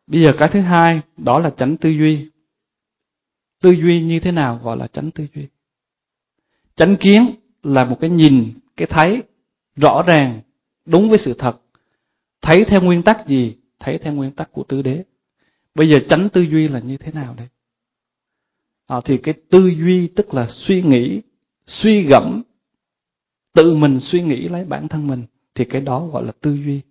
Bây giờ cái thứ hai đó là chánh tư duy. Tư duy như thế nào gọi là chánh tư duy? Chánh kiến là một cái nhìn, cái thấy rõ ràng, đúng với sự thật. Thấy theo nguyên tắc gì? Thấy theo nguyên tắc của tứ đế. Bây giờ chánh tư duy là như thế nào đây? Thì cái tư duy tức là suy nghĩ, suy gẫm, tự mình suy nghĩ lấy bản thân mình, thì cái đó gọi là tư duy.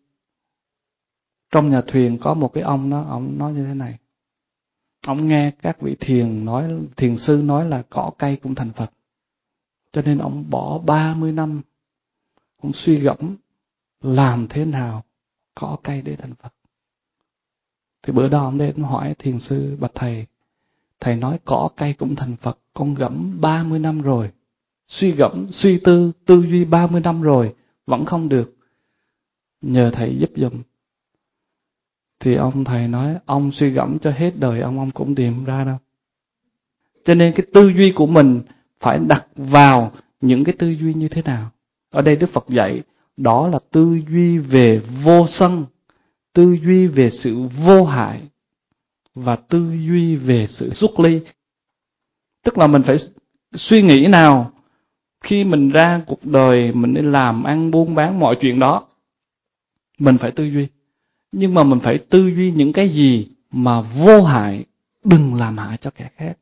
Trong nhà thuyền có một cái ông đó, ông nói như thế này. Ông nghe các vị thiền sư nói là cỏ cây cũng thành Phật. Cho nên ông bỏ 30 năm, ông suy gẫm làm thế nào cỏ cây để thành Phật. Thì bữa đó ông đến hỏi thiền sư, bạch thầy nói cỏ cây cũng thành Phật, con gẫm 30 năm rồi. Suy gẫm, suy tư, tư duy 30 năm rồi, vẫn không được. Nhờ thầy giúp giùm. Thì ông thầy nói, ông suy gẫm cho hết đời ông cũng tìm không ra đâu. Cho nên cái tư duy của mình phải đặt vào những cái tư duy như thế nào. Ở đây Đức Phật dạy, đó là tư duy về vô sân, tư duy về sự vô hại, và tư duy về sự xuất ly. Tức là mình phải suy nghĩ nào khi mình ra cuộc đời, mình đi làm, ăn, buôn bán, mọi chuyện đó, mình phải tư duy. Nhưng mà mình phải tư duy những cái gì mà vô hại, đừng làm hại cho kẻ khác.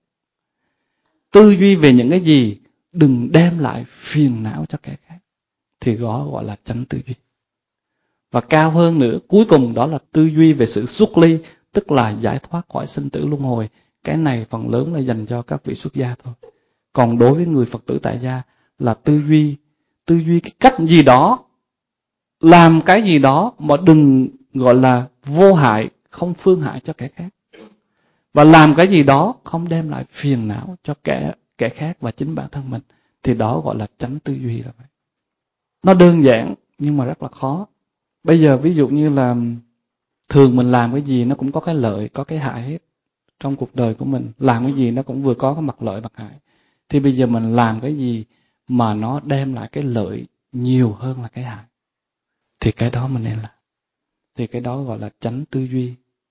Tư duy về những cái gì, đừng đem lại phiền não cho kẻ khác. Thì đó gọi là chánh tư duy. Và cao hơn nữa, cuối cùng đó là tư duy về sự xuất ly, tức là giải thoát khỏi sinh tử luân hồi. Cái này phần lớn là dành cho các vị xuất gia thôi. Còn đối với người Phật tử tại gia là tư duy cái cách gì đó, làm cái gì đó mà đừng gọi là vô hại, không phương hại cho kẻ khác. Và làm cái gì đó không đem lại phiền não cho kẻ khác và chính bản thân mình. Thì đó gọi là chánh tư duy là vậy. Nó đơn giản nhưng mà rất là khó. Bây giờ ví dụ như là thường mình làm cái gì nó cũng có cái lợi, có cái hại hết. Trong cuộc đời của mình, làm cái gì nó cũng vừa có cái mặt lợi mặt hại. Thì bây giờ mình làm cái gì mà nó đem lại cái lợi nhiều hơn là cái hại, thì cái đó mình nên làm. Thì cái đó gọi là chánh tư duy.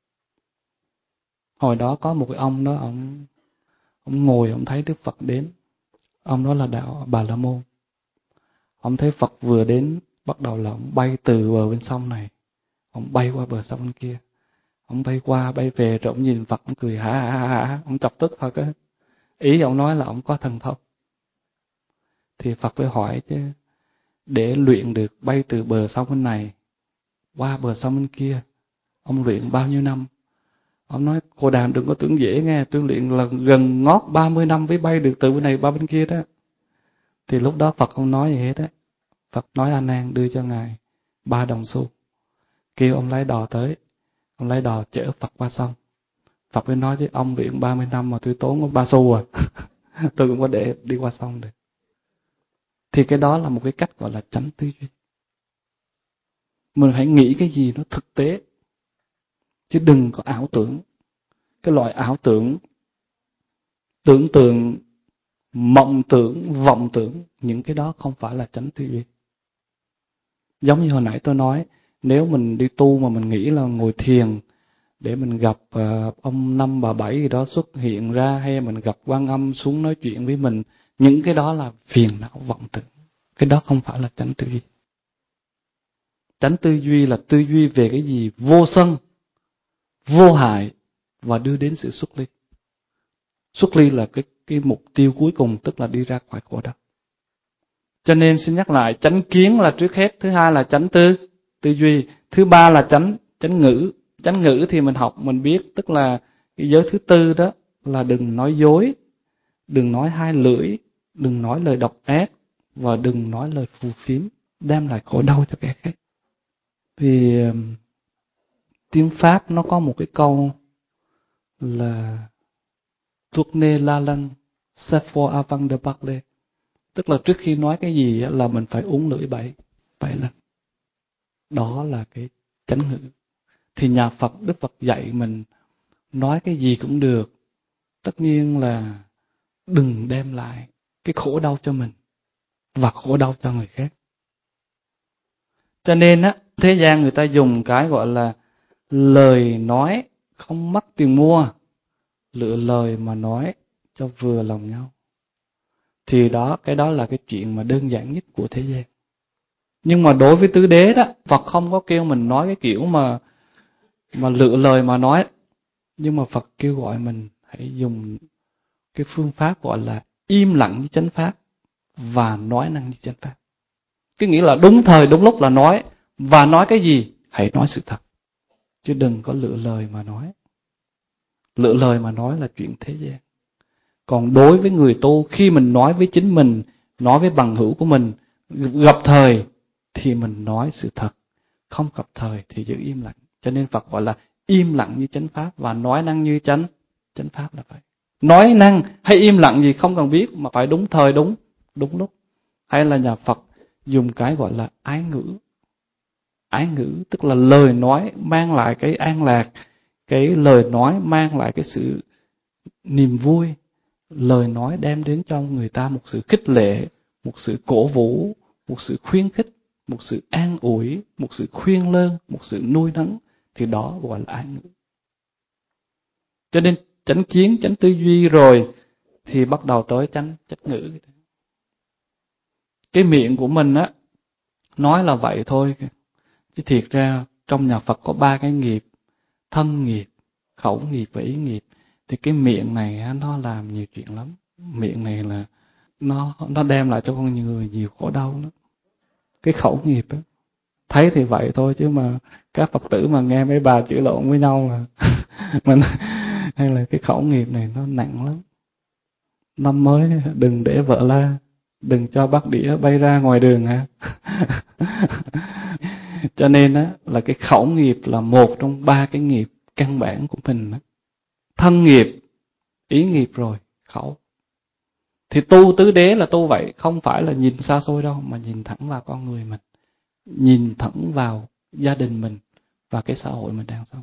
Hồi đó có một cái ông đó, ông ngồi, ông thấy Đức Phật đến. Ông đó là đạo Bà La Môn. Ông thấy Phật vừa đến, bắt đầu là ông bay từ bờ bên sông này, ông bay qua bờ sông bên kia. Ông bay qua, bay về, rồi ông nhìn Phật, ông cười hả, ông chọc tức Phật á. Ý ông nói là ông có thần thông. Thì Phật phải hỏi chứ, để luyện được bay từ bờ sông bên này qua bờ sông bên kia, ông luyện bao nhiêu năm? Ông nói, cô đàm đừng có tưởng dễ nghe, tôi luyện là gần ngót 30 năm mới bay được từ bên này qua bên kia đó. Thì lúc đó Phật không nói gì hết á. Phật nói A Nan đưa cho ngài 3 đồng xu, kêu ông lái đò tới, ông lái đò chở Phật qua sông. Phật mới nói chứ, ông luyện 30 năm mà tôi tốn có 3 xu à. Tôi cũng có để đi qua sông được. Thì cái đó là một cái cách gọi là chánh tư duy. Mình phải nghĩ cái gì nó thực tế, chứ đừng có ảo tưởng. Cái loại ảo tưởng, tưởng tượng, mộng tưởng, vọng tưởng, những cái đó không phải là chánh tư duy. Giống như hồi nãy tôi nói, nếu mình đi tu mà mình nghĩ là ngồi thiền để mình gặp ông Năm bà Bảy gì đó xuất hiện ra, hay mình gặp Quan Âm xuống nói chuyện với mình, những cái đó là phiền não vọng tưởng. Cái đó không phải là chánh tư duy. Chánh tư duy là tư duy về cái gì vô sân, vô hại và đưa đến sự xuất ly. Xuất ly là cái mục tiêu cuối cùng, tức là đi ra khỏi khổ đau. Cho nên xin nhắc lại, chánh kiến là trước hết, thứ hai là chánh tư duy, thứ ba là chánh ngữ. Chánh ngữ thì mình học mình biết, tức là cái giới thứ tư đó là đừng nói dối, đừng nói hai lưỡi, đừng nói lời độc ác và đừng nói lời phù phiếm đem lại khổ đau cho kẻ khác. Thì tiếng Pháp nó có một cái câu là tourner la langue 7 fois avant de parler, tức là trước khi nói cái gì là mình phải uốn lưỡi 7 lần. Đó là cái chánh ngữ. Thì nhà Phật, Đức Phật dạy mình nói cái gì cũng được, tất nhiên là đừng đem lại cái khổ đau cho mình và khổ đau cho người khác. Cho nên á, thế gian người ta dùng cái gọi là lời nói không mất tiền mua, lựa lời mà nói cho vừa lòng nhau. Thì cái đó là cái chuyện mà đơn giản nhất của thế gian. Nhưng mà đối với tứ đế đó, Phật không có kêu mình nói cái kiểu mà lựa lời mà nói. Nhưng mà Phật kêu gọi mình hãy dùng cái phương pháp gọi là im lặng với chánh pháp và nói năng với chánh pháp. Cái nghĩa là đúng thời đúng lúc là nói, và nói cái gì? Hãy nói sự thật, chứ đừng có lựa lời mà nói. Lựa lời mà nói là chuyện thế gian. Còn đối với người tu, khi mình nói với chính mình, nói với bằng hữu của mình, gặp thời thì mình nói sự thật, không gặp thời thì giữ im lặng. Cho nên Phật gọi là im lặng như chánh pháp và nói năng như chánh pháp là vậy. Nói năng hay im lặng gì không cần biết, mà phải đúng thời đúng lúc. Hay là nhà Phật dùng cái gọi là ái ngữ. Ái ngữ tức là lời nói mang lại cái an lạc, cái lời nói mang lại cái sự niềm vui, lời nói đem đến cho người ta một sự khích lệ, một sự cổ vũ, một sự khuyến khích, một sự an ủi, một sự khuyên lơn, một sự nuôi nấng, thì đó gọi là ái ngữ. Cho nên chánh kiến, chánh tư duy rồi thì bắt đầu tới chánh ngữ. Cái miệng của mình á nói là vậy thôi, chứ thiệt ra trong nhà Phật có 3 cái nghiệp: thân nghiệp, khẩu nghiệp và ý nghiệp. Thì cái miệng này nó làm nhiều chuyện lắm. Miệng này là nó đem lại cho con người nhiều khổ đau lắm. Cái khẩu nghiệp á, thấy thì vậy thôi, chứ mà các Phật tử mà nghe mấy bà chửi lộn với nhau là mình hay là cái khẩu nghiệp này nó nặng lắm. Năm mới đừng để vợ la, đừng cho bát đĩa bay ra ngoài đường ha. Cho nên á là cái khẩu nghiệp là một trong 3 cái nghiệp căn bản của mình đó. Thân nghiệp, ý nghiệp rồi khẩu. Thì tu tứ đế là tu vậy, không phải là nhìn xa xôi đâu, mà nhìn thẳng vào con người mình, nhìn thẳng vào gia đình mình và cái xã hội mình đang sống.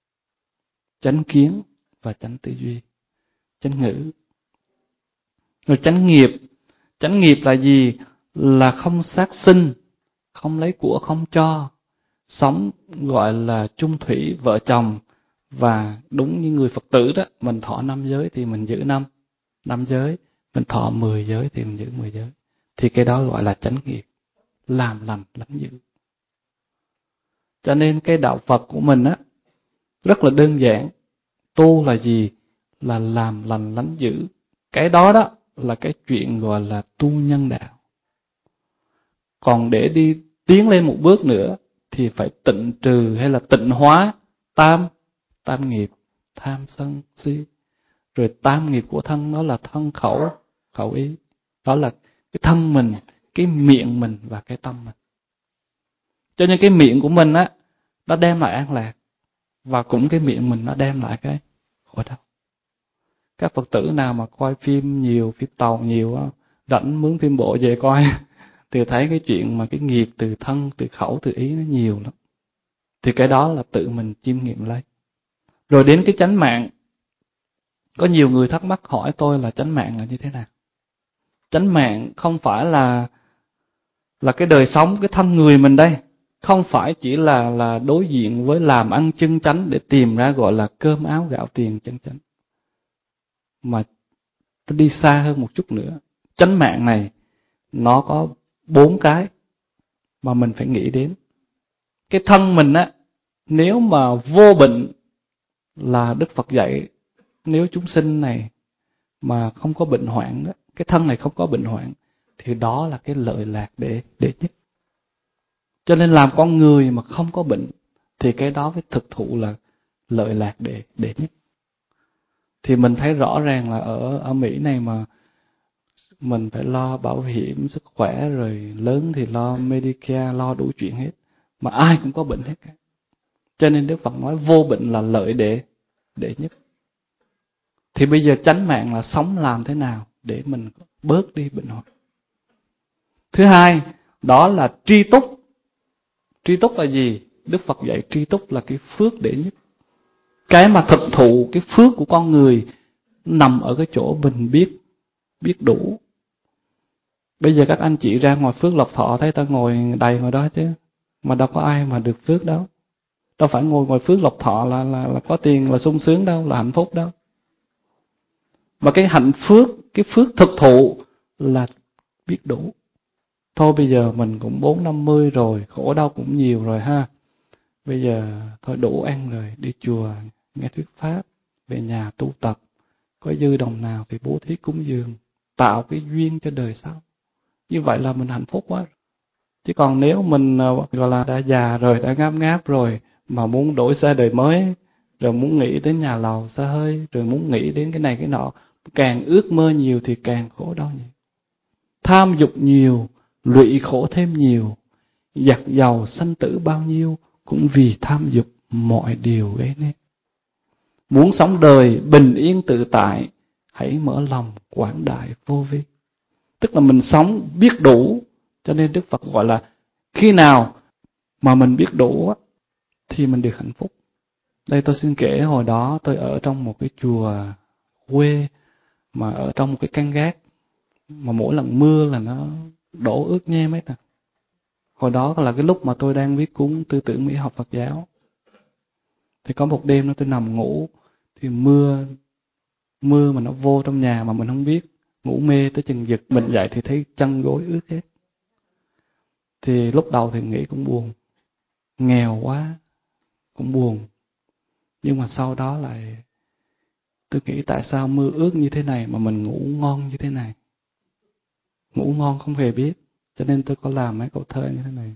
Chánh kiến và chánh tư duy, chánh ngữ. Rồi chánh nghiệp là gì? Là không sát sinh, không lấy của không cho, sống gọi là chung thủy vợ chồng. Và đúng như người Phật tử đó, mình thọ 5 giới thì mình giữ 5 giới, mình thọ 10 giới thì mình giữ 10 giới. Thì cái đó gọi là chánh nghiệp, làm lành lánh dữ. Cho nên cái đạo Phật của mình á rất là đơn giản. Tu là gì? Là làm lành lánh dữ. Cái đó đó là cái chuyện gọi là tu nhân đạo. Còn để đi tiến lên một bước nữa thì phải tịnh trừ hay là tịnh hóa tam nghiệp: tham sân si. Rồi tam nghiệp của thân đó là thân khẩu ý. Đó là cái thân mình, cái miệng mình và cái tâm mình. Cho nên cái miệng của mình á, nó đem lại an lạc, và cũng cái miệng mình nó đem lại cái khổ đau. Các Phật tử nào mà coi phim nhiều, phim Tàu nhiều á, rảnh mướn phim bộ về coi thì thấy cái chuyện mà cái nghiệp từ thân, từ khẩu, từ ý nó nhiều lắm. Thì cái đó là tự mình chiêm nghiệm lấy. Rồi đến cái chánh mạng. Có nhiều người thắc mắc hỏi tôi là chánh mạng là như thế nào? Chánh mạng không phải là cái đời sống, cái thân người mình đây. Không phải chỉ là đối diện với làm ăn chân chánh để tìm ra gọi là cơm áo gạo tiền chân chánh. Mà tôi đi xa hơn một chút nữa. Chánh mạng này nó có 4 cái mà mình phải nghĩ đến. Cái thân mình á, nếu mà vô bệnh là Đức Phật dạy, nếu chúng sinh này mà không có bệnh hoạn đó, cái thân này không có bệnh hoạn, thì đó là cái lợi lạc để nhất. Cho nên làm con người mà không có bệnh thì cái đó mới thực thụ là lợi lạc để nhất. Thì mình thấy rõ ràng là ở Mỹ này mà mình phải lo bảo hiểm sức khỏe, rồi lớn thì lo Medicare, lo đủ chuyện hết, mà ai cũng có bệnh hết cả. Cho nên Đức Phật nói vô bệnh là lợi để nhất. Thì bây giờ chánh mạng là sống làm thế nào để mình bớt đi bệnh hoạn. Thứ hai, đó là tri túc. Tri túc là gì? Đức Phật dạy tri túc là cái phước để nhất. Cái mà thực thụ cái phước của con người nằm ở cái chỗ mình biết đủ. Bây giờ các anh chị ra ngoài Phước Lộc Thọ thấy ta ngồi đầy ngoài đó chứ, mà đâu có ai mà được phước đâu. Đâu phải ngồi phước lộc thọ là có tiền là sung sướng đâu, là hạnh phúc đâu. Mà cái hạnh phước, cái phước thực thụ là biết đủ. Thôi bây giờ mình cũng 4-50 rồi, khổ đau cũng nhiều rồi ha. Bây giờ thôi đủ ăn rồi, đi chùa nghe thuyết pháp, về nhà tu tập, có dư đồng nào thì bố thí cúng dường, tạo cái duyên cho đời sau. Như vậy là mình hạnh phúc quá. Chứ còn nếu mình gọi là đã già rồi, đã ngáp ngáp rồi, mà muốn đổi xe đời mới, rồi muốn nghĩ đến nhà lầu xe hơi, rồi muốn nghĩ đến cái này cái nọ, càng ước mơ nhiều thì càng khổ đau nhiều. Tham dục nhiều, lụy khổ thêm nhiều, giặc giàu sanh tử bao nhiêu, cũng vì tham dục mọi điều gây nên. Muốn sống đời bình yên tự tại, hãy mở lòng quảng đại vô vi. Tức là mình sống biết đủ, cho nên Đức Phật gọi là khi nào mà mình biết đủ thì mình được hạnh phúc. Đây tôi xin kể hồi đó tôi ở trong một cái chùa quê, mà ở trong một cái căn gác, mà mỗi lần mưa là nó đổ ướt nhem hết. Hồi đó là cái lúc mà tôi đang viết cuốn Tư tưởng Mỹ học Phật giáo. Thì có một đêm đó tôi nằm ngủ, thì mưa mà nó vô trong nhà mà mình không biết, ngủ mê tới chừng giật mình dậy thì thấy chân gối ướt hết. Thì lúc đầu thì nghĩ cũng buồn, nghèo quá, cũng buồn. Nhưng mà sau đó lại tôi nghĩ tại sao mưa ướt như thế này mà mình ngủ ngon như thế này. Ngủ ngon không hề biết, cho nên tôi có làm mấy câu thơ như thế này.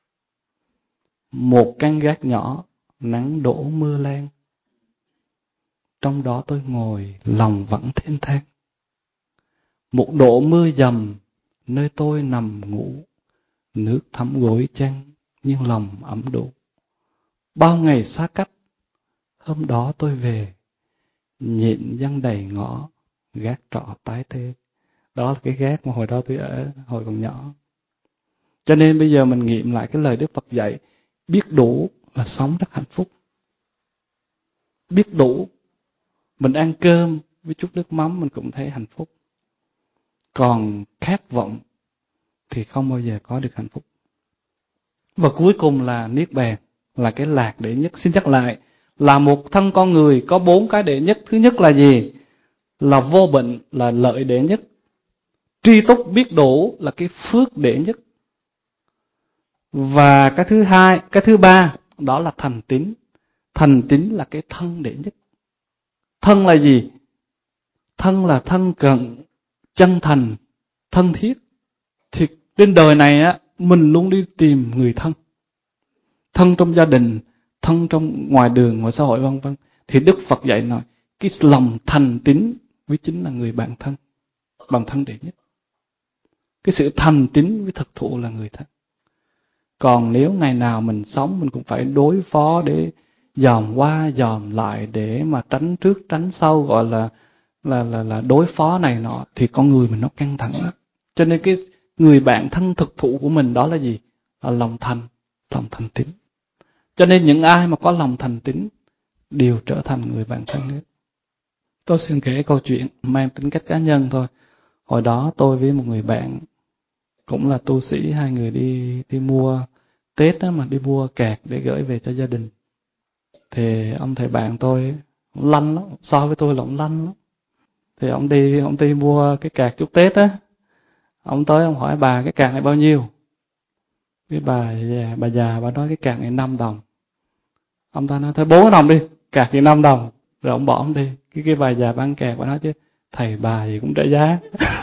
Một căn gác nhỏ, nắng đổ mưa lan, trong đó tôi ngồi lòng vẫn thênh thang. Một độ mưa dầm, nơi tôi nằm ngủ, nước thấm gối chăn, nhưng lòng ấm đủ. Bao ngày xa cách, hôm đó tôi về, nhịn dân đầy ngõ, gác trọ tái tê. Đó là cái gác mà hồi đó tôi ở, hồi còn nhỏ. Cho nên bây giờ mình nghiệm lại cái lời Đức Phật dạy, biết đủ là sống rất hạnh phúc. Biết đủ, mình ăn cơm với chút nước mắm mình cũng thấy hạnh phúc. Còn khát vọng thì không bao giờ có được hạnh phúc. Và cuối cùng là niết bàn, là cái lạc đệ nhất. Xin nhắc lại, là một thân con người có 4 cái đệ nhất. Thứ nhất là gì? Là vô bệnh, là lợi đệ nhất. Tri túc biết đủ là cái phước đệ nhất. Và cái thứ hai, cái thứ ba đó là thành tín. Thành tín là cái thân đệ nhất. Thân là gì? Thân là thân cận, chân thành, thân thiết. Thì trên đời này á, mình luôn đi tìm người thân. Thân trong gia đình, thân trong ngoài đường, ngoài xã hội vân vân. Thì Đức Phật dạy nói, cái lòng thành tín với chính là người bạn thân. Bạn thân đệ nhất. Cái sự thành tín với thực thụ là người thân. Còn nếu ngày nào mình sống mình cũng phải đối phó để dòm qua dòm lại để mà tránh trước tránh sau, gọi là đối phó này nọ, thì con người mình nó căng thẳng lắm. Cho nên cái người bạn thân thực thụ của mình đó là gì? Là lòng thành tín. Cho nên những ai mà có lòng thành tín đều trở thành người bạn thân hết. Tôi xin kể câu chuyện mang tính cách cá nhân thôi. Hồi đó tôi với một người bạn cũng là tu sĩ, hai người đi mua Tết đó, mà đi mua cạc để gửi về cho gia đình. Thì ông thầy bạn tôi lanh lắm, so với tôi là ông lanh lắm. Thì ông đi mua cái cạc chúc Tết á. Ông tới ông hỏi bà cái cạc này bao nhiêu? Cái bà già bà nói cái cạc này 5 đồng. Ông ta nói thôi 4 đồng đi, cạc thì 5 đồng. Rồi ông bỏ ông đi. Cái bà già bán cạc bà nói chứ thầy bà gì cũng trả giá.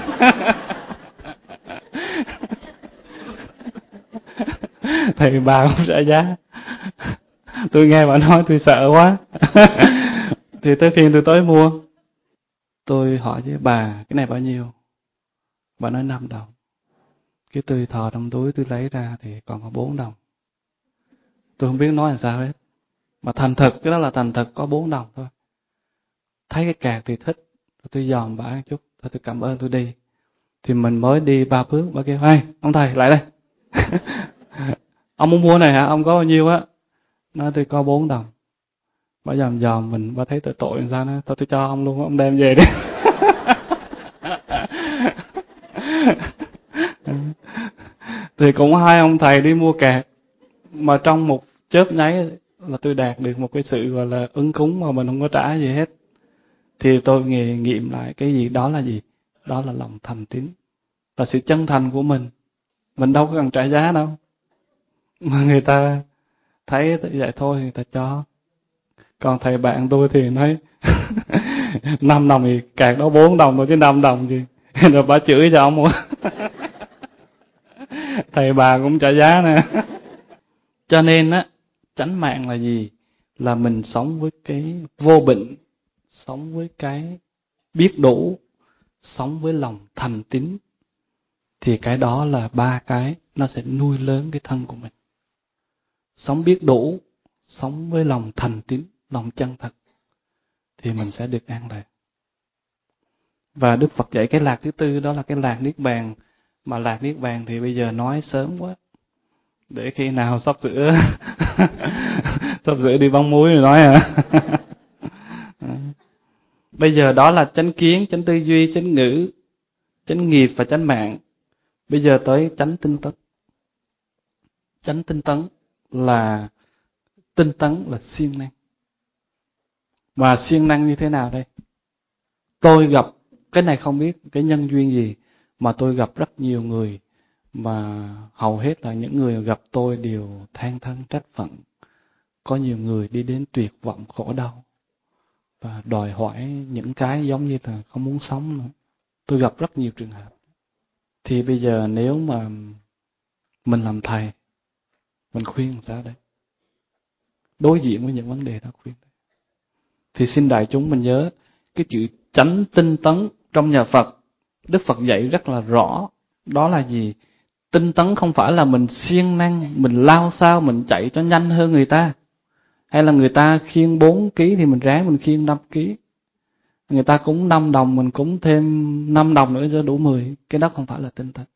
Thầy bà cũng trả giá. Tôi nghe bà nói tôi sợ quá. Thì tới phiên tôi tới mua. Tôi hỏi với bà cái này bao nhiêu? Bà nói 5 đồng. Cái tôi thò trong túi tôi lấy ra thì còn có 4 đồng. Tôi không biết nói làm sao hết. Mà thành thực, cái đó là thành thực, có 4 đồng thôi. Thấy cái cạc thì thích, tôi dòm bà một chút, thôi tôi cảm ơn tôi đi. Thì mình mới đi 3 bước, bà kêu, hey, ông thầy lại đây. Ông muốn mua này hả? Ông có bao nhiêu á? Nói tôi có 4 đồng. Bà dòm mình, bà thấy tội làm sao nữa. Thôi tôi cho ông luôn, ông đem về đi. Thì cũng hai ông thầy đi mua cạc. Mà trong một chớp nháy là tôi đạt được một cái sự gọi là ứng cúng mà mình không có trả gì hết. Thì tôi nghiệm lại cái gì đó là gì? Đó là lòng thành tín, là sự chân thành của mình. Mình đâu có cần trả giá đâu. Mà người ta thấy vậy thôi người ta cho. Còn thầy bạn tôi thì nói 5 đồng thì cạc đó 4 đồng thôi chứ 5 đồng gì. Rồi bà chửi cho ông. Thầy bà cũng trả giá nè. Cho nên á, chánh mạng là gì? Là mình sống với cái vô bệnh, sống với cái biết đủ, sống với lòng thành tín. Thì cái đó là 3 cái nó sẽ nuôi lớn cái thân của mình. Sống biết đủ, sống với lòng thành tín, lòng chân thật, thì mình sẽ được an lạc. Và Đức Phật dạy cái lạc thứ tư, đó là cái lạc Niết Bàn. Mà lạc Niết Bàn thì bây giờ nói sớm quá, để khi nào sắp sửa sắp sửa đi băng muối rồi nói hả. Bây giờ đó là chánh kiến, chánh tư duy, chánh ngữ, chánh nghiệp và chánh mạng. Bây giờ tới chánh tinh tấn. Chánh tinh tấn là siêng năng. Và siêng năng như thế nào đây? Tôi gặp cái này không biết cái nhân duyên gì mà tôi gặp rất nhiều người, mà hầu hết là những người gặp tôi đều than thân trách phận. Có nhiều người đi đến tuyệt vọng khổ đau và đòi hỏi những cái giống như là không muốn sống nữa. Tôi gặp rất nhiều trường hợp. Thì bây giờ nếu mà mình làm thầy, mình khuyên làm sao đây? Đối diện với những vấn đề đó khuyên. Thì xin đại chúng mình nhớ cái chữ chánh tinh tấn trong nhà Phật, Đức Phật dạy rất là rõ. Đó là gì? Tinh tấn không phải là mình siêng năng, mình lao sao, mình chạy cho nhanh hơn người ta. Hay là người ta khiêng 4 kg thì mình ráng mình khiêng 5 kg. Người ta cúng 5 đồng, mình cúng thêm 5 đồng nữa cho đủ 10. Cái đó không phải là tinh tấn.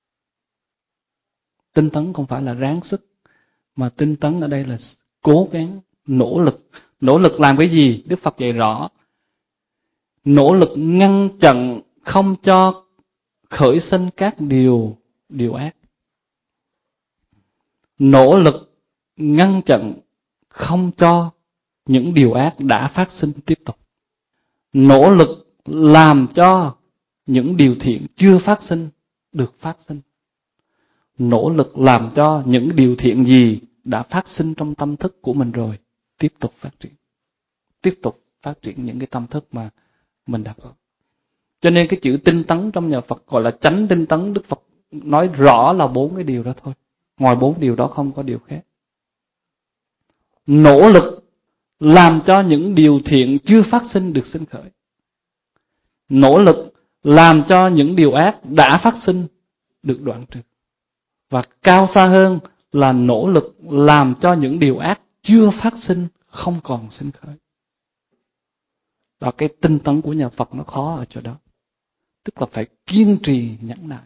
Tinh tấn không phải là ráng sức, mà tinh tấn ở đây là cố gắng, nỗ lực. Nỗ lực làm cái gì? Đức Phật dạy rõ. Nỗ lực ngăn chặn không cho khởi sinh các điều ác. Nỗ lực ngăn chặn không cho những điều ác đã phát sinh tiếp tục. Nỗ lực làm cho những điều thiện chưa phát sinh được phát sinh. Nỗ lực làm cho những điều thiện gì đã phát sinh trong tâm thức của mình rồi tiếp tục phát triển. Tiếp tục phát triển những cái tâm thức mà mình đã có. Cho nên cái chữ tinh tấn trong nhà Phật gọi là chánh tinh tấn. Đức Phật nói rõ là 4 cái điều đó thôi. Ngoài 4 điều đó không có điều khác. Nỗ lực làm cho những điều thiện chưa phát sinh được sinh khởi. Nỗ lực làm cho những điều ác đã phát sinh được đoạn trừ. Và cao xa hơn là nỗ lực làm cho những điều ác chưa phát sinh không còn sinh khởi. Đó, cái tinh tấn của nhà Phật nó khó ở chỗ đó. Tức là phải kiên trì nhẫn nại.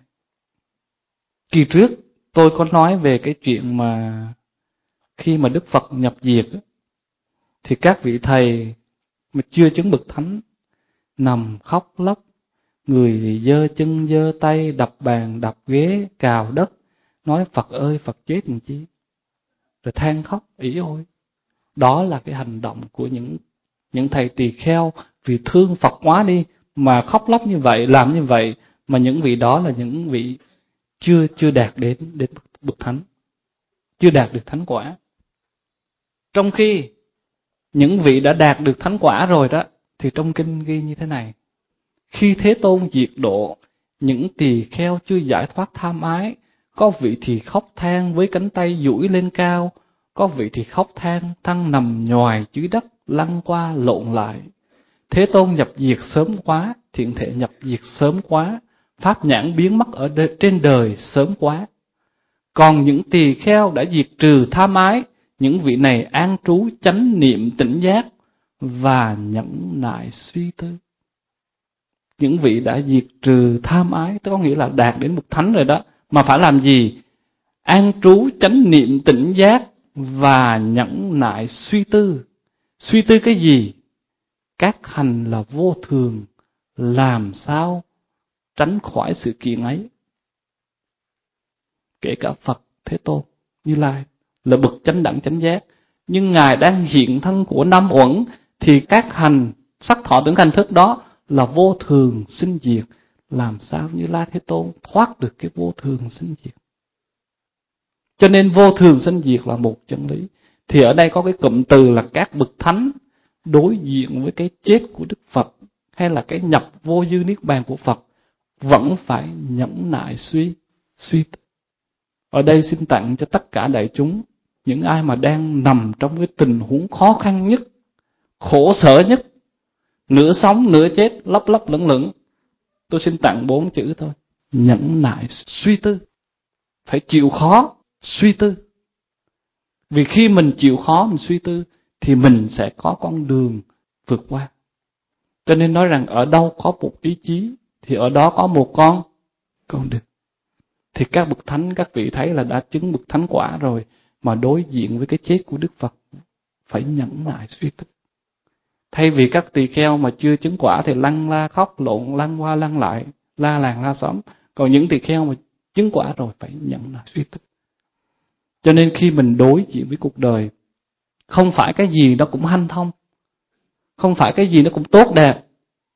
Kỳ trước tôi có nói về cái chuyện mà khi mà Đức Phật nhập diệt thì các vị thầy mà chưa chứng bậc thánh nằm khóc lóc, người thì giơ chân giơ tay, đập bàn đập ghế, cào đất, nói Phật ơi Phật chết làm chi, rồi than khóc ỉ ôi. Đó là cái hành động của những thầy tỳ kheo vì thương Phật quá đi mà khóc lóc như vậy, làm như vậy. Mà những vị đó là những vị chưa đạt đến bậc thánh, chưa đạt được thánh quả. Trong khi những vị đã đạt được thánh quả rồi đó, thì trong kinh ghi như thế này: khi Thế Tôn diệt độ, những tỳ kheo chưa giải thoát tham ái, có vị thì khóc than với cánh tay duỗi lên cao, có vị thì khóc than thân nằm nhoài dưới đất, lăn qua lộn lại. Thế Tôn nhập diệt sớm quá, thiện thể nhập diệt sớm quá, pháp nhãn biến mất ở trên đời sớm quá. Còn những tỳ kheo đã diệt trừ tham ái, những vị này an trú chánh niệm tỉnh giác và nhẫn nại suy tư. Những vị đã diệt trừ tham ái, có nghĩa là đạt đến bậc thánh rồi đó, mà phải làm gì? An trú chánh niệm tỉnh giác và nhẫn nại suy tư. Suy tư cái gì? Các hành là vô thường, làm sao tránh khỏi sự kiện ấy. Kể cả Phật Thế Tôn, Như Lai là bậc chánh đẳng chánh giác, Nhưng Ngài đang hiện thân của năm uẩn, thì các hành sắc thọ tưởng hành thức đó là vô thường sinh diệt. Làm sao Như Lai Thế Tôn thoát được cái vô thường sinh diệt? Cho nên vô thường sinh diệt là một chân lý. Thì ở đây có cái cụm từ là các bậc thánh đối diện với cái chết của Đức Phật, hay là cái nhập vô dư niết bàn của Phật, vẫn phải nhẫn nại suy tư. Ở đây xin tặng cho tất cả đại chúng, những ai mà đang nằm trong cái tình huống khó khăn nhất, khổ sở nhất, nửa sống nửa chết, lấp lấp lửng lửng, tôi xin tặng 4 chữ thôi: nhẫn nại suy tư. Phải chịu khó suy tư. Vì khi mình chịu khó mình suy tư thì mình sẽ có con đường vượt qua. Cho nên nói rằng ở đâu có một ý chí thì ở đó có một con đường. Thì các bậc thánh, các vị thấy là đã chứng bậc thánh quả rồi, mà đối diện với cái chết của Đức Phật phải nhẫn nại suy tư. Thay vì các tỳ kheo mà chưa chứng quả thì lăn la khóc lộn, lăn qua lăn lại, la làng la xóm. Còn những tỳ kheo mà chứng quả rồi phải nhẫn nại suy tư. Cho nên khi mình đối diện với cuộc đời, không phải cái gì nó cũng hanh thông, không phải cái gì nó cũng tốt đẹp,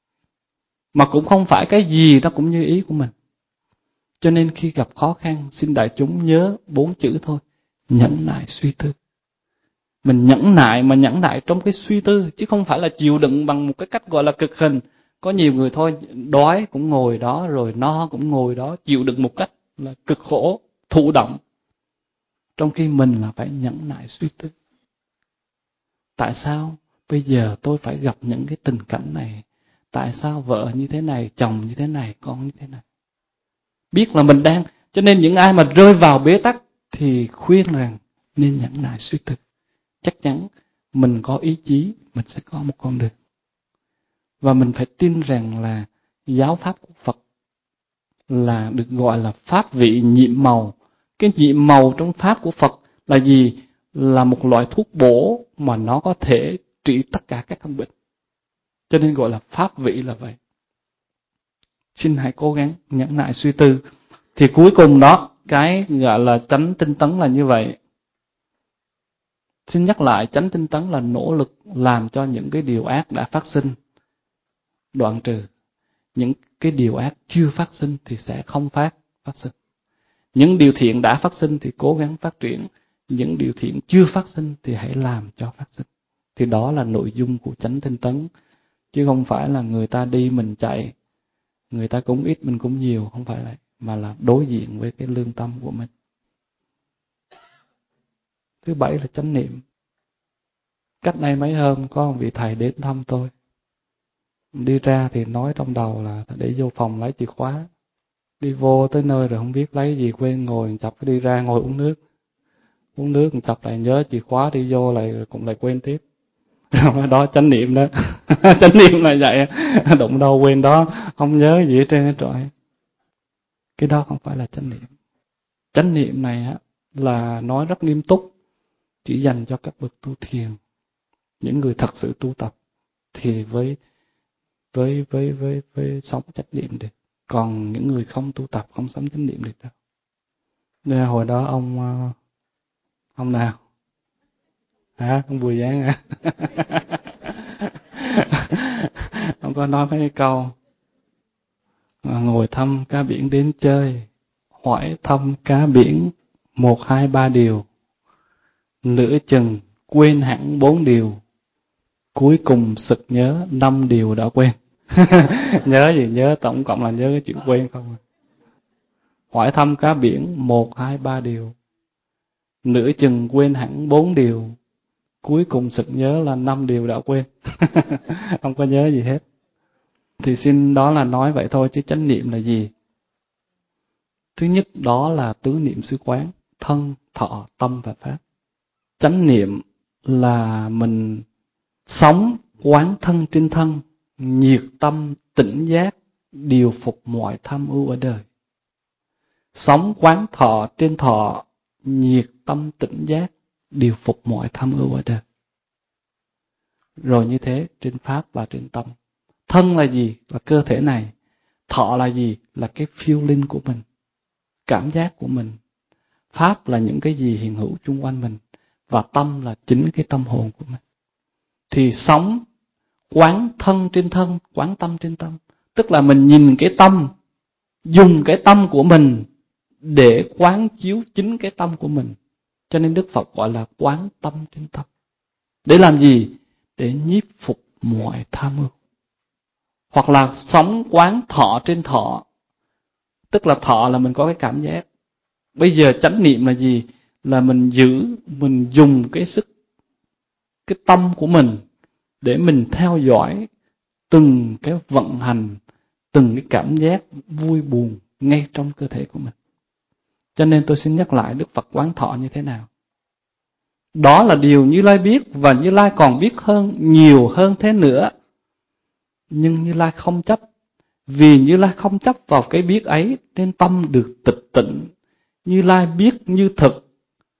mà cũng không phải cái gì nó cũng như ý của mình. Cho nên khi gặp khó khăn, xin đại chúng nhớ 4 chữ thôi: nhẫn nại suy tư. Mình nhẫn nại mà nhẫn nại trong cái suy tư, chứ không phải là chịu đựng bằng một cái cách gọi là cực hình. Có nhiều người thôi, đói cũng ngồi đó, rồi no cũng ngồi đó, chịu đựng một cách là cực khổ, thụ động. Trong khi mình là phải nhẫn nại suy tư. Tại sao bây giờ tôi phải gặp những cái tình cảnh này? Tại sao vợ như thế này, chồng như thế này, con như thế này? Biết là mình đang, cho nên những ai mà rơi vào bế tắc thì khuyên rằng nên nhẫn nại suy tư. Chắc chắn mình có ý chí, mình sẽ có một con đường. Và mình phải tin rằng là giáo pháp của Phật là được gọi là pháp vị nhiệm màu. Cái nhiệm màu trong pháp của Phật là gì? Là một loại thuốc bổ mà nó có thể trị tất cả các căn bệnh. Cho nên gọi là pháp vị là vậy. Xin hãy cố gắng nhẫn nại suy tư. Thì cuối cùng đó, cái gọi là chánh tinh tấn là như vậy. Xin nhắc lại, chánh tinh tấn là nỗ lực làm cho những cái điều ác đã phát sinh đoạn trừ. Những cái điều ác chưa phát sinh thì sẽ không phát sinh. Những điều thiện đã phát sinh thì cố gắng phát triển. Những điều thiện chưa phát sinh thì hãy làm cho phát sinh. Thì đó là nội dung của chánh tinh tấn. Chứ không phải là người ta đi mình chạy, người ta cúng ít mình cúng nhiều, không phải vậy. Mà là đối diện với cái lương tâm của mình. Thứ 7 là chánh niệm. Cách đây mấy hôm có một vị thầy đến thăm tôi. Đi ra thì nói trong đầu là để vô phòng lấy chìa khóa. Đi vô tới nơi rồi không biết lấy gì, quên ngồi chập, đi ra ngồi uống nước. Uống nước chập lại nhớ chìa khóa, đi vô lại cũng lại quên tiếp. Đó chánh niệm đó. Chánh niệm là vậy. Đụng đâu quên đó, không nhớ gì hết trơn hết trọi. Cái đó không phải là chánh niệm. Chánh niệm này á là nói rất nghiêm túc, chỉ dành cho các bậc tu thiền, những người thật sự tu tập thì với sống chánh niệm được. Còn những người không tu tập không sống chánh niệm được đâu. Nên hồi đó ông nào? Hả? Ông Bùi Giáng hả? Ông có nói mấy câu ngồi thăm cá biển đến chơi, hỏi thăm cá biển 1, 2, 3 điều, nửa chừng quên hẳn 4 điều, cuối cùng sực nhớ 5 điều đã quên. Nhớ gì? Nhớ tổng cộng là nhớ cái chuyện quên không. Hỏi thăm cá biển 1, 2, 3 điều, nửa chừng quên hẳn 4 điều, cuối cùng sực nhớ là 5 điều đã quên. Không có nhớ gì hết. Thì xin đó là nói vậy thôi, chứ chánh niệm là gì? Thứ nhất đó là tứ niệm xứ quán, thân, thọ, tâm và pháp. Chánh niệm là mình sống quán thân trên thân, nhiệt tâm tỉnh giác, điều phục mọi tham ưu ở đời. Sống quán thọ trên thọ, nhiệt tâm tỉnh giác, điều phục mọi tham ưu ở đời. Rồi như thế, trên pháp và trên tâm. Thân là gì? Là cơ thể này. Thọ là gì? Là cái feeling của mình, cảm giác của mình. Pháp là những cái gì hiện hữu chung quanh mình. và tâm là chính cái tâm hồn của mình. Thì sống quán thân trên thân, quán tâm trên tâm. Tức là mình nhìn cái tâm, dùng cái tâm của mình để quán chiếu chính cái tâm của mình. Cho nên Đức Phật gọi là quán tâm trên tâm. Để làm gì? Để nhiếp phục mọi tham ưu. Hoặc là sống quán thọ trên thọ. Tức là thọ là mình có cái cảm giác. Bây giờ chánh niệm là gì? Là mình dùng cái sức, cái tâm của mình để mình theo dõi từng cái vận hành, từng cái cảm giác vui buồn ngay trong cơ thể của mình. Cho nên tôi xin nhắc lại Đức Phật quán thọ như thế nào. Đó là điều Như Lai biết, và Như Lai còn biết hơn, nhiều hơn thế nữa. Nhưng Như Lai không chấp. Vì Như Lai không chấp vào cái biết ấy, nên tâm được tịch tịnh. Như Lai biết như thực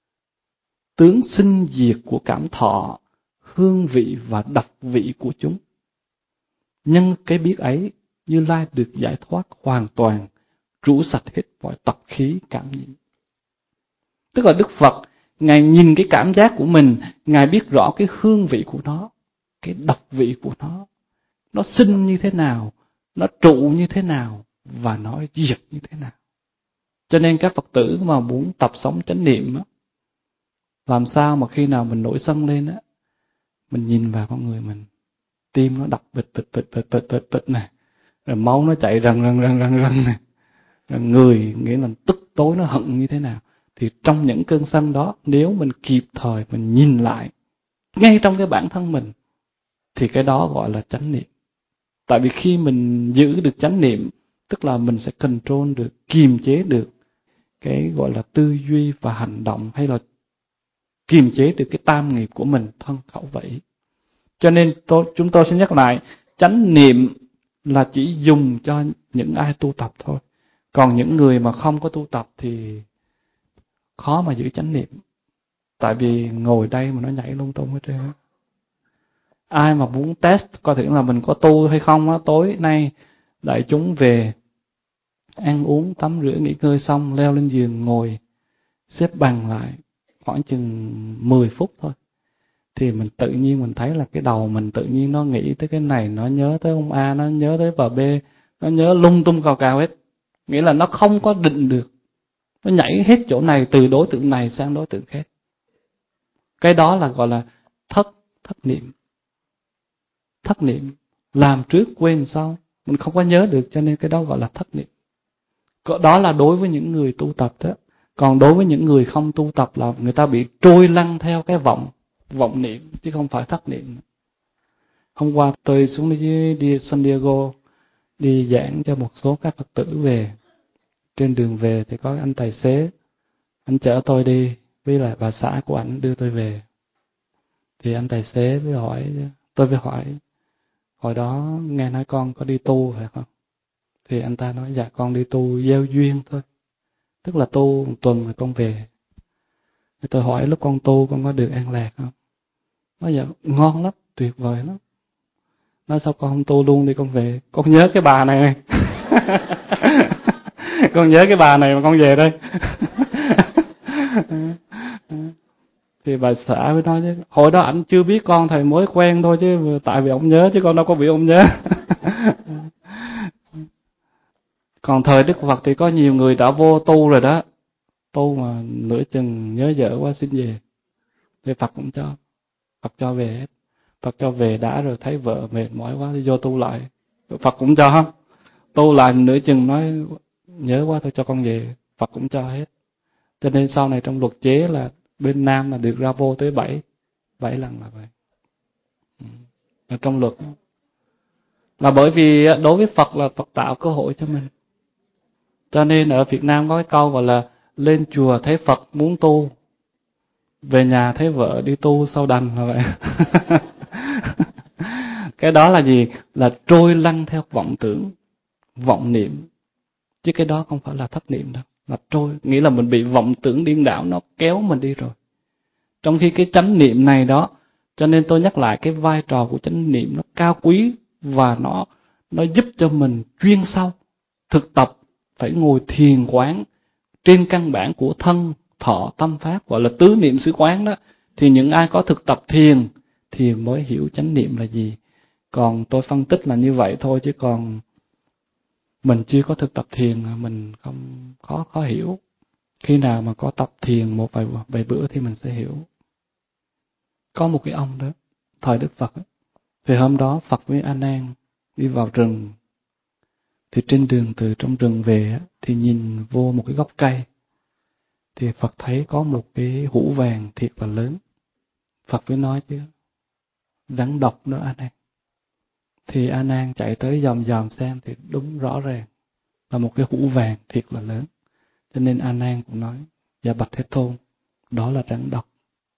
tướng sinh diệt của cảm thọ, hương vị và độc vị của chúng. Nhân cái biết ấy, Như Lai được giải thoát hoàn toàn, rũ sạch hết mọi tập khí cảm nhiễm. Tức là Đức Phật, Ngài nhìn cái cảm giác của mình, Ngài biết rõ cái hương vị của nó, cái độc vị của nó sinh như thế nào, nó trụ như thế nào, và nó diệt như thế nào. Cho nên các Phật tử mà muốn tập sống chánh niệm á, làm sao mà khi nào mình nổi sân lên á, mình nhìn vào con người mình, tim nó đập bịch này, rồi máu nó chạy rần này, rồi người nghĩa là tức tối nó hận như thế nào. Thì trong những cơn sân đó, nếu mình kịp thời mình nhìn lại ngay trong cái bản thân mình, thì cái đó gọi là chánh niệm. Tại vì khi mình giữ được chánh niệm, tức là mình sẽ control được, kiềm chế được cái gọi là tư duy và hành động, hay là kiềm chế được cái tam nghiệp của mình, thân khẩu vậy. Cho nên chúng tôi sẽ nhắc lại, chánh niệm là chỉ dùng cho những ai tu tập thôi. Còn những người mà không có tu tập thì khó mà giữ chánh niệm. Tại vì ngồi đây mà nó nhảy lung tung hết trơn. Ai mà muốn test coi thử là mình có tu hay không á, tối nay đại chúng về ăn uống, tắm rửa, nghỉ ngơi xong, leo lên giường ngồi xếp bằng lại khoảng chừng 10 phút thôi. Thì mình tự nhiên mình thấy là cái đầu mình tự nhiên nó nghĩ tới cái này, nó nhớ tới ông A, nó nhớ tới bà B, nó nhớ lung tung cào cào hết. Nghĩa là nó không có định được. Nó nhảy hết chỗ này, từ đối tượng này sang đối tượng khác. Cái đó là gọi là thất niệm. Thất niệm, làm trước quên sau, mình không có nhớ được, cho nên cái đó gọi là thất niệm. Đó là đối với những người tu tập đó. Còn đối với những người không tu tập là người ta bị trôi lăn theo cái vọng niệm, chứ không phải thất niệm. Hôm qua tôi xuống đi San Diego, đi giảng cho một số các Phật tử về. Trên đường về thì có anh tài xế, anh chở tôi đi, với lại bà xã của anh đưa tôi về. Thì anh tài xế tôi mới hỏi, hồi đó nghe nói con có đi tu phải không? Thì anh ta nói dạ con đi tu gieo duyên thôi. Tức là tu một tuần rồi con về. Thì tôi hỏi lúc con tu con có được an lạc không? Nói dạ ngon lắm, tuyệt vời lắm. Nói sao con không tu luôn đi con về? Con nhớ cái bà này. Con nhớ cái bà này mà con về đây. Thì bà xã mới nói chứ, hồi đó ảnh chưa biết con thầy mới quen thôi chứ, tại vì ông nhớ chứ con đâu có bị ông nhớ. Còn thời Đức Phật thì có nhiều người đã vô tu rồi đó, tu mà nửa chừng nhớ vợ quá xin về, thì Phật cũng cho, Phật cho về hết. Phật cho về đã rồi thấy vợ mệt mỏi quá thì vô tu lại, Phật cũng cho. Tu lại nửa chừng nói nhớ quá thôi cho con về, Phật cũng cho hết. Cho nên sau này trong luật chế là bên nam là được ra vô tới 7 lần là vậy. Ở trong luật là bởi vì đối với Phật là Phật tạo cơ hội cho mình. Cho nên ở Việt Nam có cái câu gọi là lên chùa thấy Phật muốn tu, về nhà thấy vợ đi tu sau đành là vậy. Cái đó là gì? Là trôi lăn theo vọng tưởng, vọng niệm. Chứ cái đó không phải là thất niệm đâu. Là trôi, nghĩa là mình bị vọng tưởng điên đảo nó kéo mình đi rồi. Trong khi cái chánh niệm này đó, cho nên tôi nhắc lại cái vai trò của chánh niệm nó cao quý, và nó giúp cho mình chuyên sâu. Thực tập phải ngồi thiền quán trên căn bản của thân, thọ, tâm, pháp, gọi là tứ niệm xứ quán đó, Thì những ai có thực tập thiền thì mới hiểu chánh niệm là gì. Còn tôi phân tích là như vậy thôi, chứ còn mình chưa có thực tập thiền mình không khó hiểu. Khi nào mà có tập thiền một vài bữa thì mình sẽ hiểu. Có một cái ông đó, thời Đức Phật, thì hôm đó Phật với A Nan đi vào rừng. Thì trên đường từ trong rừng về thì nhìn vô một cái gốc cây. Thì Phật thấy có một cái hũ vàng thiệt là lớn. Phật mới nói chứ, rắn độc đó A Nan. Thì A Nan chạy tới dòm xem thì đúng rõ ràng là một cái hũ vàng thiệt là lớn. Cho nên A Nan cũng nói, dạ bạch Thế Tôn, đó là rắn độc.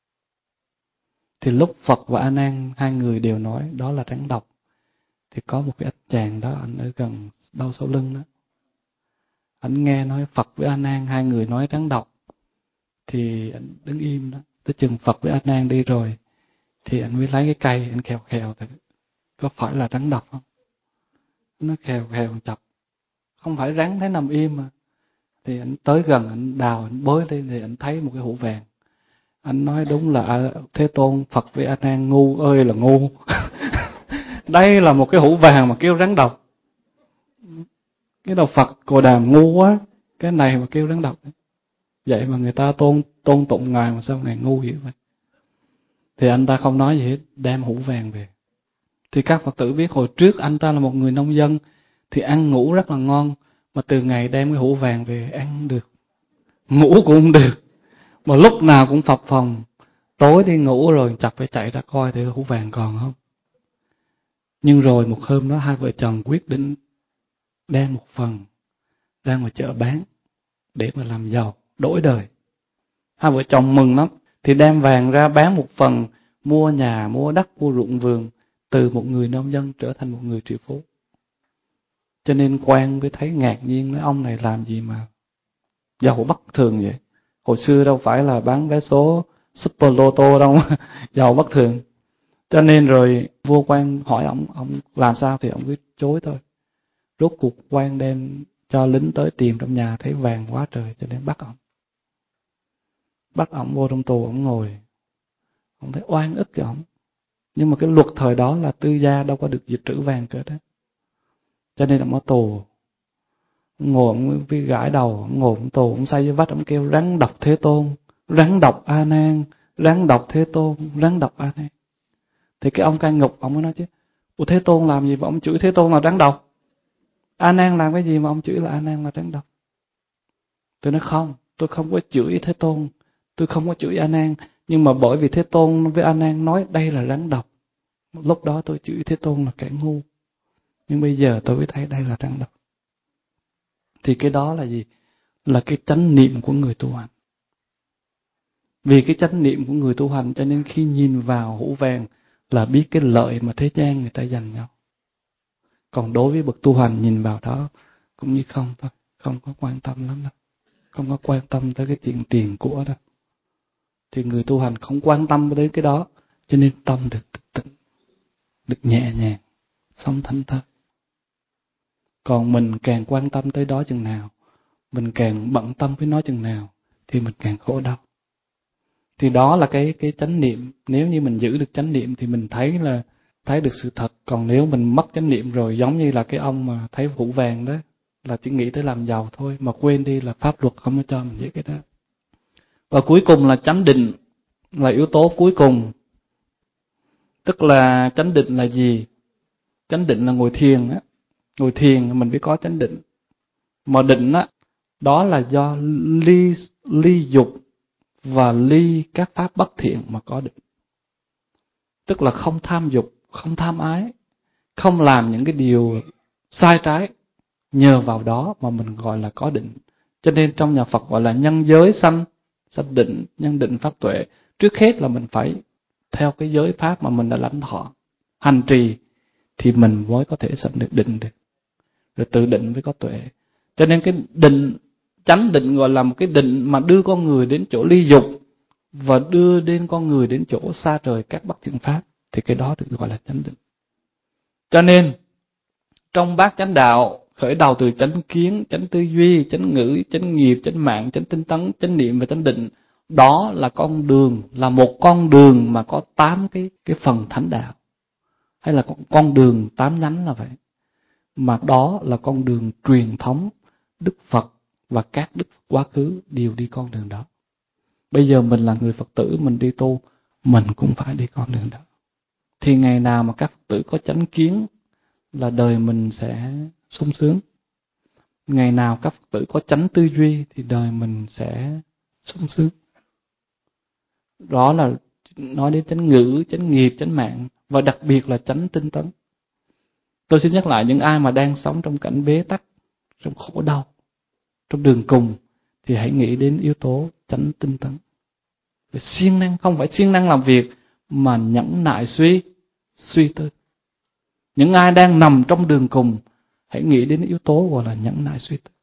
Thì lúc Phật và A Nan hai người đều nói đó là rắn độc, thì có một cái anh chàng đó, anh ở gần đau sau lưng đó, anh nghe nói Phật với A Nan hai người nói rắn độc, thì anh đứng im đó, tới chừng Phật với A Nan đi rồi, thì anh mới lấy cái cây anh khèo khèo thử, có phải là rắn độc không? Nó khèo khèo chập, không phải rắn, thấy nằm im mà. Thì anh tới gần, anh đào, anh bới lên thì anh thấy một cái hũ vàng. Anh nói đúng là Thế Tôn, Phật với A Nan ngu ơi là ngu. Đây là một cái hũ vàng mà kêu rắn độc. Cái đầu Phật Cồ Đàm ngu quá, cái này mà kêu rắn độc. Vậy mà người ta tôn tụng Ngài mà sao Ngài ngu vậy vậy? Thì anh ta không nói gì hết, đem hũ vàng về. Thì các Phật tử biết hồi trước anh ta là một người nông dân, thì ăn ngủ rất là ngon, mà từ ngày đem cái hũ vàng về ăn không được, ngủ cũng không được, mà lúc nào cũng phập phồng, tối đi ngủ rồi chập phải chạy ra coi thử hũ vàng còn không. Nhưng rồi một hôm đó hai vợ chồng quyết định đem một phần ra ngoài chợ bán để mà làm giàu, đổi đời. Hai vợ chồng mừng lắm, thì đem vàng ra bán một phần, mua nhà, mua đất, mua ruộng vườn, từ một người nông dân trở thành một người triệu phú. Cho nên quan mới thấy ngạc nhiên, nói ông này làm gì mà giàu bất thường vậy? Hồi xưa đâu phải là bán vé số Super Lotto đâu mà giàu bất thường. Cho nên rồi vua quan hỏi ông làm sao thì ông cứ chối thôi. Rốt cuộc quan đem cho lính tới tìm trong nhà, thấy vàng quá trời, cho nên bắt ông. Bắt ông vô trong tù, ông ngồi. Ông thấy oan ức cho ông. Nhưng mà cái luật thời đó là tư gia đâu có được dự trữ vàng cơ đó. Cho nên ông ở tù. Ông ngồi ông với gãi đầu, ông ngồi trong tù, ông say với vách, ông kêu rắn độc Thế Tôn, rắn độc A Nan, rắn độc Thế Tôn, rắn độc A Nan. Thì cái ông cai ngục ông mới nói chứ, ủa Thế Tôn làm gì mà ông chửi Thế Tôn là rắn độc? A Nan làm cái gì mà ông chửi là A Nan là rắn độc? Tôi nói không, tôi không có chửi Thế Tôn, tôi không có chửi A Nan, nhưng mà bởi vì Thế Tôn với A Nan nói đây là rắn độc, lúc đó tôi chửi Thế Tôn là kẻ ngu, nhưng bây giờ tôi mới thấy đây là rắn độc. Thì cái đó là gì? Là cái chánh niệm của người tu hành. Vì cái chánh niệm của người tu hành cho nên khi nhìn vào hũ vàng là biết cái lợi mà thế gian người ta dành nhau. Còn đối với bậc tu hành nhìn vào đó cũng như không thôi, không có quan tâm lắm đâu. Không có quan tâm tới cái chuyện tiền của đâu. Thì người tu hành không quan tâm đến cái đó, cho nên tâm được tịnh, được nhẹ nhàng, sống thanh thơi. Còn mình càng quan tâm tới đó chừng nào, mình càng bận tâm với nó chừng nào, thì mình càng khổ đau. Thì đó là cái chánh niệm. Nếu như mình giữ được chánh niệm thì mình thấy được sự thật. Còn nếu mình mất chánh niệm rồi, giống như là cái ông mà thấy hũ vàng đó, là chỉ nghĩ tới làm giàu thôi, mà quên đi là pháp luật không có cho mình giữ cái đó. Và cuối cùng là chánh định, là yếu tố cuối cùng. Tức là chánh định là gì? Chánh định là ngồi thiền á. Ngồi thiền mình phải có chánh định. Mà định á, đó là do ly dục và ly các pháp bất thiện mà có định. Tức là không tham dục, không tham ái, không làm những cái điều sai trái. Nhờ vào đó mà mình gọi là có định. Cho nên trong nhà Phật gọi là nhân giới sanh định, nhân định pháp tuệ. Trước hết là mình phải theo cái giới pháp mà mình đã lãnh thọ, hành trì, thì mình mới có thể sanh được định được. Rồi tự định mới có tuệ. Cho nên cái định, chánh định gọi là một cái định mà đưa con người đến chỗ ly dục và đưa đến con người đến chỗ xa rời các bất thiện pháp, thì cái đó được gọi là chánh định. Cho nên trong bát chánh đạo, khởi đầu từ chánh kiến, chánh tư duy, chánh ngữ, chánh nghiệp, chánh mạng, chánh tinh tấn, chánh niệm và chánh định, Đó là con đường, là một con đường mà có 8 cái phần thánh đạo, hay là con đường 8 nhánh là vậy. Mà đó là con đường truyền thống, Đức Phật và các Đức Phật quá khứ đều đi con đường đó. Bây giờ mình là người Phật tử, mình đi tu, mình cũng phải đi con đường đó. Thì ngày nào mà các Phật tử có chánh kiến là đời mình sẽ sung sướng. Ngày nào các Phật tử có chánh tư duy thì đời mình sẽ sung sướng. Đó là nói đến chánh ngữ, chánh nghiệp, chánh mạng, và đặc biệt là chánh tinh tấn. Tôi xin nhắc lại, những ai mà đang sống trong cảnh bế tắc, trong khổ đau, trong đường cùng, thì hãy nghĩ đến yếu tố chánh tinh tấn. Để siêng năng, không phải siêng năng làm việc, mà nhẫn nại suy tư. Những ai đang nằm trong đường cùng, hãy nghĩ đến yếu tố gọi là nhẫn nại suy tư.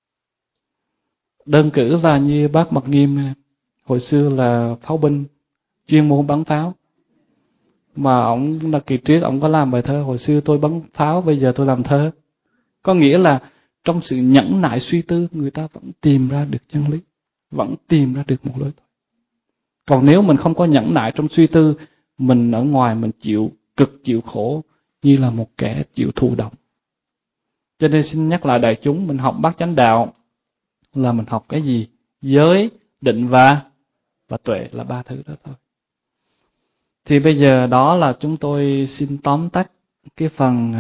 Đơn cử là như bác Mật Nghiêm, hồi xưa là pháo binh, chuyên môn bắn pháo. Mà ông là kỳ trước ông có làm bài thơ, hồi xưa tôi bắn pháo, bây giờ tôi làm thơ. Có nghĩa là trong sự nhẫn nại suy tư, người ta vẫn tìm ra được chân lý, vẫn tìm ra được một lối thoát. Còn nếu mình không có nhẫn nại trong suy tư, mình ở ngoài mình chịu khổ như là một kẻ chịu thụ động. Cho nên xin nhắc lại đại chúng, mình học bát chánh đạo là mình học cái gì? Giới, định và tuệ, là 3 thứ đó thôi. Thì bây giờ đó là chúng tôi xin tóm tắt cái phần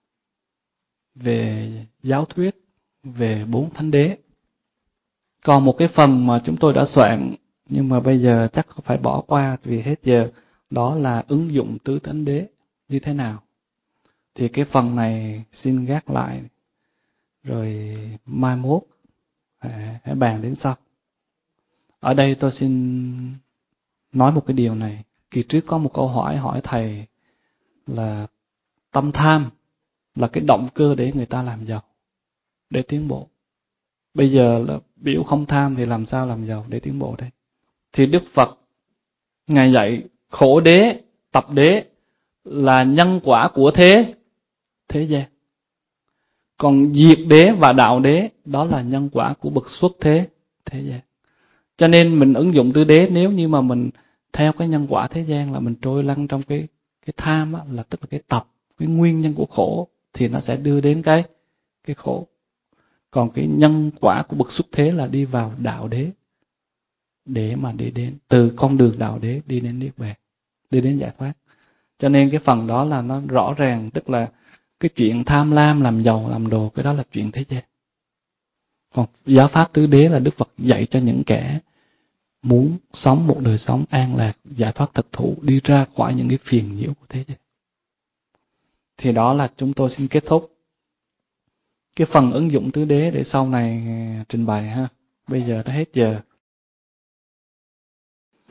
về giáo thuyết về 4 thánh đế. Còn một cái phần mà chúng tôi đã soạn, nhưng mà bây giờ chắc phải bỏ qua vì hết giờ, đó là ứng dụng tứ thánh đế như thế nào. Thì cái phần này xin gác lại, rồi mai mốt hãy bàn đến sau. Ở đây tôi xin nói một cái điều này. Kỳ trước có một câu hỏi thầy là tâm tham là cái động cơ để người ta làm giàu, để tiến bộ. Bây giờ là biểu không tham thì làm sao làm giàu để tiến bộ đây? Thì Đức Phật Ngài dạy khổ đế, tập đế là nhân quả của thế gian. Còn diệt đế và đạo đế đó là nhân quả của bậc xuất thế gian. Cho nên mình ứng dụng tứ đế, nếu như mà mình theo cái nhân quả thế gian là mình trôi lăn trong cái tham á, là tức là cái tập, cái nguyên nhân của khổ, thì nó sẽ đưa đến cái khổ. Còn cái nhân quả của bậc xuất thế là đi vào đạo đế, để mà đi đến từ con đường đạo đế đi đến niết bàn, đi đến giải thoát. Cho nên cái phần đó là nó rõ ràng, tức là cái chuyện tham lam, làm giàu, làm đồ, cái đó là chuyện thế gian. Còn giáo pháp tứ đế là Đức Phật dạy cho những kẻ muốn sống một đời sống an lạc, giải thoát thực thụ, đi ra khỏi những cái phiền nhiễu của thế gian. Thì đó là chúng tôi xin kết thúc cái phần ứng dụng tứ đế để sau này trình bày ha. Bây giờ đã hết giờ.